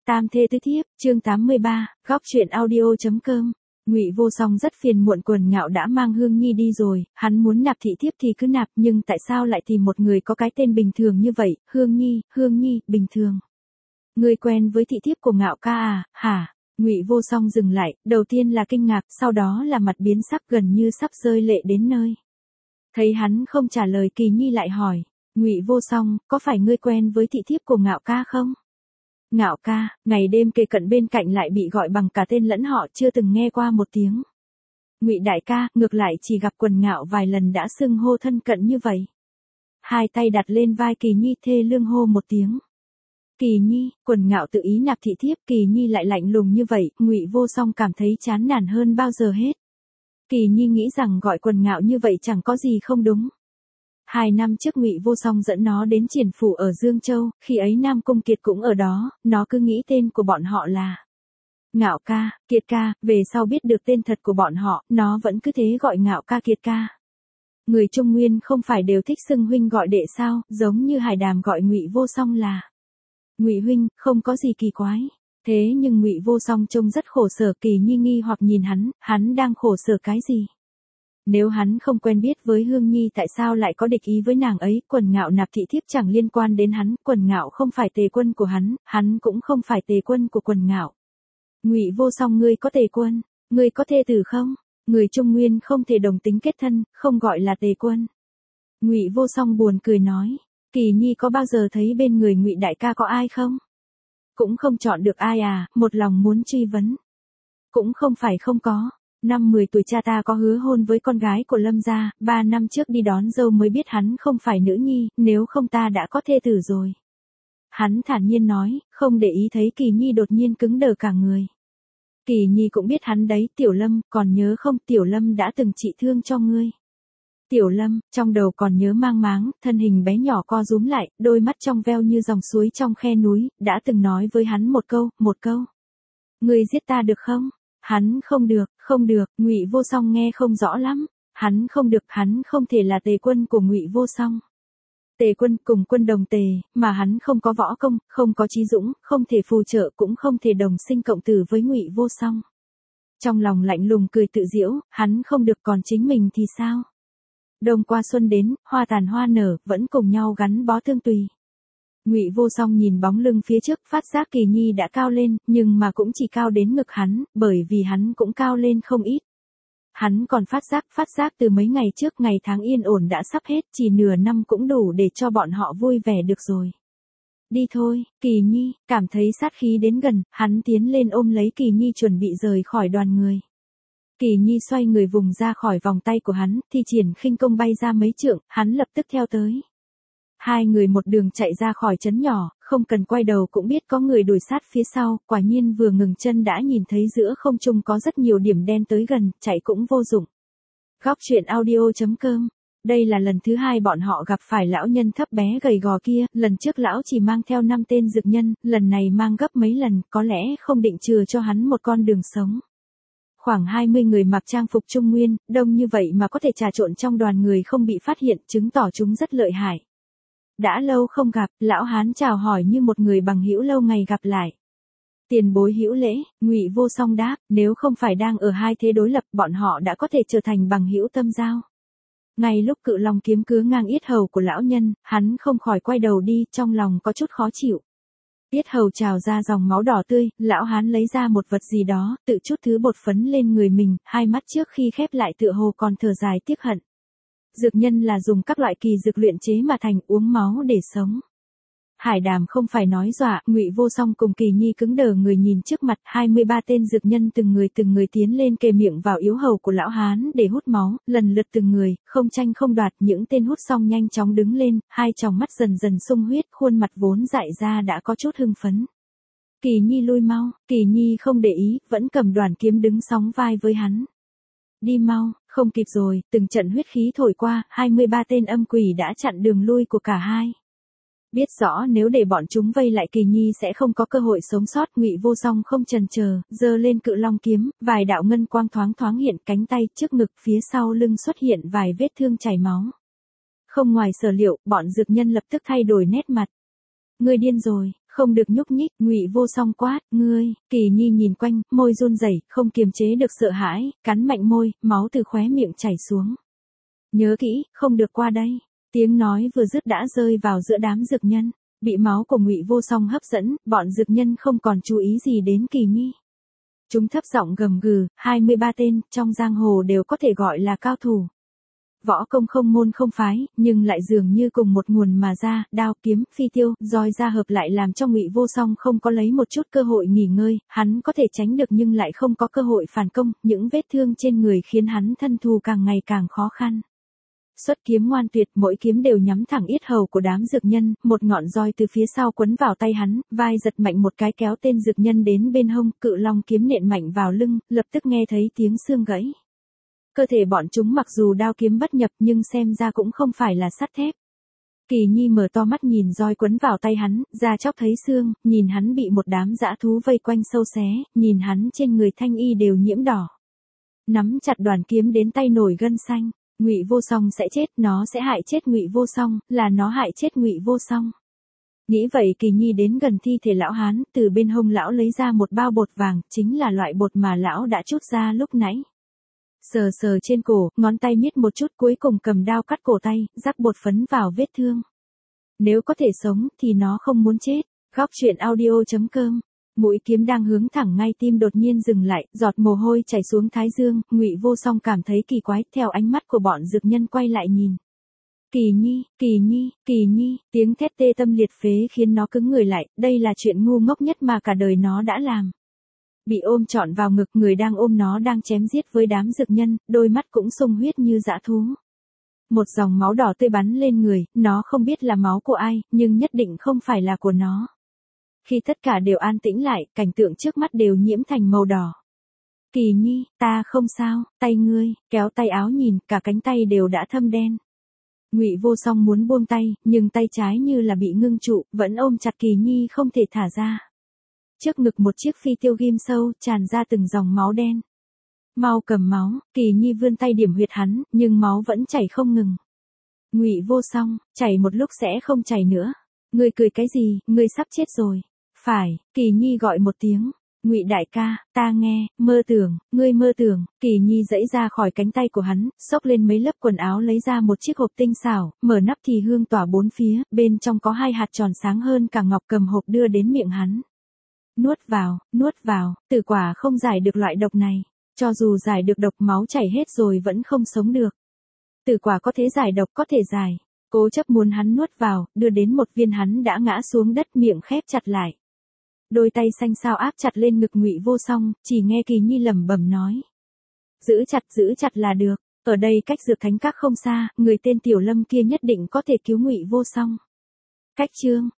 Tam thê tứ thiếp, chương 83, góc truyện audio.com. Ngụy Vô Song rất phiền muộn Quần Ngạo đã mang Hương Nhi đi rồi, hắn muốn nạp thị thiếp thì cứ nạp, nhưng tại sao lại tìm một người có cái tên bình thường như vậy? Hương Nhi, bình thường. Người quen với thị thiếp của Ngạo ca à? Hả? Ngụy Vô Song dừng lại, đầu tiên là kinh ngạc, sau đó là mặt biến sắc, gần như sắp rơi lệ đến nơi. Thấy hắn không trả lời, Kỳ Nhi lại hỏi, Ngụy Vô Song, có phải ngươi quen với thị thiếp của Ngạo ca không? Ngạo ca, ngày đêm kề cận bên cạnh lại bị gọi bằng cả tên lẫn họ, chưa từng nghe qua một tiếng. Ngụy đại ca, ngược lại chỉ gặp Quần Ngạo vài lần đã xưng hô thân cận như vậy. Hai tay đặt lên vai Kỳ Nhi, thê lương hô một tiếng. Kỳ Nhi, Quần Ngạo tự ý nạp thị thiếp, Kỳ Nhi lại lạnh lùng như vậy, Ngụy Vô Song cảm thấy chán nản hơn bao giờ hết. Kỳ Nhi nghĩ rằng gọi Quần Ngạo như vậy chẳng có gì không đúng. 2 năm trước Ngụy Vô Song dẫn nó đến Triển phủ ở Dương Châu, khi ấy Nam Cung Kiệt cũng ở đó, nó cứ nghĩ tên của bọn họ là Ngạo ca, Kiệt ca, về sau biết được tên thật của bọn họ, nó vẫn cứ thế gọi Ngạo ca Kiệt ca. Người Trung Nguyên không phải đều thích xưng huynh gọi đệ sao, giống như Hải Đàm gọi Ngụy Vô Song là Ngụy huynh, không có gì kỳ quái. Thế nhưng Ngụy Vô Song trông rất khổ sở, Kỳ Nhi nghi hoặc nhìn hắn đang khổ sở cái gì? Nếu hắn không quen biết với Hương Nhi tại sao lại có địch ý với nàng ấy, Quần Ngạo nạp thị thiếp chẳng liên quan đến hắn, Quần Ngạo không phải tề quân của hắn cũng không phải tề quân của Quần Ngạo. Ngụy Vô Song, ngươi có tề quân, ngươi có thê tử không? Người Trung Nguyên không thể đồng tính kết thân, không gọi là tề quân. Ngụy Vô Song buồn cười nói, Kỳ Nhi có bao giờ thấy bên người Ngụy đại ca có ai không? Cũng không chọn được ai à, một lòng muốn truy vấn. Cũng không phải không có. Năm 10 tuổi cha ta có hứa hôn với con gái của Lâm gia, 3 năm trước đi đón dâu mới biết hắn không phải nữ nhi, nếu không ta đã có thê tử rồi. Hắn thản nhiên nói, không để ý thấy Kỳ Nhi đột nhiên cứng đờ cả người. Kỳ Nhi cũng biết hắn đấy, Tiểu Lâm, còn nhớ không, Tiểu Lâm đã từng trị thương cho ngươi. Tiểu Lâm, trong đầu còn nhớ mang máng, thân hình bé nhỏ co rúm lại, đôi mắt trong veo như dòng suối trong khe núi, đã từng nói với hắn một câu. Ngươi giết ta được không? Hắn không được, Ngụy Vô Song nghe không rõ lắm. Hắn không thể là tề quân của Ngụy Vô Song. Tề quân cùng quân đồng tề, mà hắn không có võ công, không có trí dũng, không thể phù trợ, cũng không thể đồng sinh cộng tử với Ngụy Vô Song. Trong lòng lạnh lùng cười tự giễu, hắn không được, còn chính mình thì sao? Đông qua xuân đến, hoa tàn hoa nở, vẫn cùng nhau gắn bó thương tùy. Ngụy Vô Song nhìn bóng lưng phía trước, phát giác Kỳ Nhi đã cao lên, nhưng mà cũng chỉ cao đến ngực hắn, bởi vì hắn cũng cao lên không ít. Hắn còn phát giác từ mấy ngày trước, ngày tháng yên ổn đã sắp hết, chỉ nửa năm cũng đủ để cho bọn họ vui vẻ được rồi. Đi thôi, Kỳ Nhi, cảm thấy sát khí đến gần, hắn tiến lên ôm lấy Kỳ Nhi chuẩn bị rời khỏi đoàn người. Kỳ Nhi xoay người vùng ra khỏi vòng tay của hắn, thi triển khinh công bay ra mấy trượng, hắn lập tức theo tới. Hai người một đường chạy ra khỏi trấn nhỏ, không cần quay đầu cũng biết có người đuổi sát phía sau, quả nhiên vừa ngừng chân đã nhìn thấy giữa không trung có rất nhiều điểm đen tới gần, chạy cũng vô dụng. Góc truyện audio.com. Đây là lần thứ 2 bọn họ gặp phải lão nhân thấp bé gầy gò kia, lần trước lão chỉ mang theo 5 tên dược nhân, lần này mang gấp mấy lần, có lẽ không định chừa cho hắn một con đường sống. Khoảng 20 người mặc trang phục Trung Nguyên, đông như vậy mà có thể trà trộn trong đoàn người không bị phát hiện, chứng tỏ chúng rất lợi hại. Đã lâu không gặp, lão hán chào hỏi như một người bằng hữu lâu ngày gặp lại. Tiền bối hữu lễ, Ngụy Vô Song đáp, nếu không phải đang ở hai thế đối lập, bọn họ đã có thể trở thành bằng hữu tâm giao. Ngay lúc Cự Long kiếm cứa ngang yết hầu của lão nhân, hắn không khỏi quay đầu đi, trong lòng có chút khó chịu. Yết hầu trào ra dòng máu đỏ tươi, lão hán lấy ra một vật gì đó, tự chút thứ bột phấn lên người mình, hai mắt trước khi khép lại tựa hồ còn thở dài tiếc hận. Dược nhân là dùng các loại kỳ dược luyện chế mà thành, uống máu để sống. Hải Đàm không phải nói dọa, Ngụy Vô Song cùng Kỳ Nhi cứng đờ người nhìn trước mặt, 23 tên dược nhân từng người tiến lên kề miệng vào yếu hầu của lão hán để hút máu, lần lượt từng người, không tranh không đoạt, những tên hút xong nhanh chóng đứng lên, hai tròng mắt dần dần sung huyết, khuôn mặt vốn dại ra đã có chút hưng phấn. Kỳ Nhi lui mau, Kỳ Nhi không để ý, vẫn cầm đoàn kiếm đứng sóng vai với hắn. Đi mau, không kịp rồi, từng trận huyết khí thổi qua, 23 tên âm quỷ đã chặn đường lui của cả hai. Biết rõ nếu để bọn chúng vây lại Kỳ Nhi sẽ không có cơ hội sống sót, Ngụy Vô Song không chần chờ, giơ lên Cự Long kiếm, vài đạo ngân quang thoáng hiện cánh tay, trước ngực, phía sau lưng xuất hiện vài vết thương chảy máu. Không ngoài sở liệu, bọn dược nhân lập tức thay đổi nét mặt. Ngươi điên rồi, Không được nhúc nhích, Ngụy Vô Song quát, ngươi. Kỳ Nhi nhìn quanh, môi run rẩy, không kiềm chế được sợ hãi, cắn mạnh môi, máu từ khóe miệng chảy xuống. Nhớ kỹ, không được qua đây. Tiếng nói vừa dứt đã rơi vào giữa đám dược nhân. Bị máu của Ngụy Vô Song hấp dẫn, bọn dược nhân không còn chú ý gì đến Kỳ Nhi. Chúng thấp giọng gầm gừ, 23 tên, trong giang hồ đều có thể gọi là cao thủ. Võ công không môn không phái, nhưng lại dường như cùng một nguồn mà ra, đao kiếm, phi tiêu, roi ra hợp lại làm cho Ngụy Vô Song không có lấy một chút cơ hội nghỉ ngơi, hắn có thể tránh được nhưng lại không có cơ hội phản công, những vết thương trên người khiến hắn thân thù càng ngày càng khó khăn. Xuất kiếm ngoan tuyệt, mỗi kiếm đều nhắm thẳng yết hầu của đám dược nhân, một ngọn roi từ phía sau quấn vào tay hắn, vai giật mạnh một cái kéo tên dược nhân đến bên hông, cự long kiếm nện mạnh vào lưng, lập tức nghe thấy tiếng xương gãy. Cơ thể bọn chúng mặc dù đao kiếm bất nhập nhưng xem ra cũng không phải là sắt thép. Kỳ Nhi mở to mắt nhìn roi quấn vào tay hắn, da chóc thấy xương, nhìn hắn bị một đám dã thú vây quanh sâu xé, nhìn hắn trên người thanh y đều nhiễm đỏ. Nắm chặt đoàn kiếm đến tay nổi gân xanh. Ngụy Vô Song sẽ chết, nó sẽ hại chết Ngụy Vô Song, là nó hại chết Ngụy Vô Song. Nghĩ vậy Kỳ Nhi đến gần thi thể lão hán, từ bên hông lão lấy ra một bao bột vàng, chính là loại bột mà lão đã trút ra lúc nãy. Sờ sờ trên cổ, ngón tay miết một chút cuối cùng cầm đao cắt cổ tay, rắc bột phấn vào vết thương. Nếu có thể sống, thì nó không muốn chết. Góc truyện audio.com. Mũi kiếm đang hướng thẳng ngay tim đột nhiên dừng lại, giọt mồ hôi chảy xuống thái dương, Ngụy Vô Song cảm thấy kỳ quái, theo ánh mắt của bọn dược nhân quay lại nhìn. Kỳ Nhi, Kỳ Nhi, Kỳ Nhi, tiếng thét tê tâm liệt phế khiến nó cứng người lại, đây là chuyện ngu ngốc nhất mà cả đời nó đã làm. Bị ôm trọn vào ngực, người đang ôm nó đang chém giết với đám dược nhân, đôi mắt cũng sung huyết như dã thú. Một dòng máu đỏ tươi bắn lên người, nó không biết là máu của ai, nhưng nhất định không phải là của nó. Khi tất cả đều an tĩnh lại, cảnh tượng trước mắt đều nhiễm thành màu đỏ. Kỳ Nhi, ta không sao, tay ngươi, kéo tay áo nhìn, cả cánh tay đều đã thâm đen. Ngụy Vô Song muốn buông tay, nhưng tay trái như là bị ngưng trụ, vẫn ôm chặt Kỳ Nhi không thể thả ra. Trước ngực một chiếc phi tiêu ghim sâu, tràn ra từng dòng máu đen. Mau cầm máu, Kỳ Nhi vươn tay điểm huyệt hắn, nhưng máu vẫn chảy không ngừng. Ngụy Vô Song, chảy một lúc sẽ không chảy nữa. Ngươi cười cái gì, ngươi sắp chết rồi. Phải, Kỳ Nhi gọi một tiếng. Ngụy đại ca, ta nghe, mơ tưởng, ngươi mơ tưởng. Kỳ Nhi giãy ra khỏi cánh tay của hắn, xốc lên mấy lớp quần áo lấy ra một chiếc hộp tinh xảo, mở nắp thì hương tỏa bốn phía, bên trong có 2 hạt tròn sáng hơn cả ngọc, cầm hộp đưa đến miệng hắn. Nuốt vào, tử quả không giải được loại độc này. Cho dù giải được độc, máu chảy hết rồi vẫn không sống được. Tử quả có thể giải độc, có thể giải. Cố chấp muốn hắn nuốt vào, đưa đến một viên hắn đã ngã xuống đất, miệng khép chặt lại. Đôi tay xanh xao áp chặt lên ngực Ngụy Vô Song, chỉ nghe Kỳ Nhi lẩm bẩm nói. Giữ chặt là được, ở đây cách Dược Thánh Các không xa, người tên Tiểu Lâm kia nhất định có thể cứu Ngụy Vô Song. Cách chương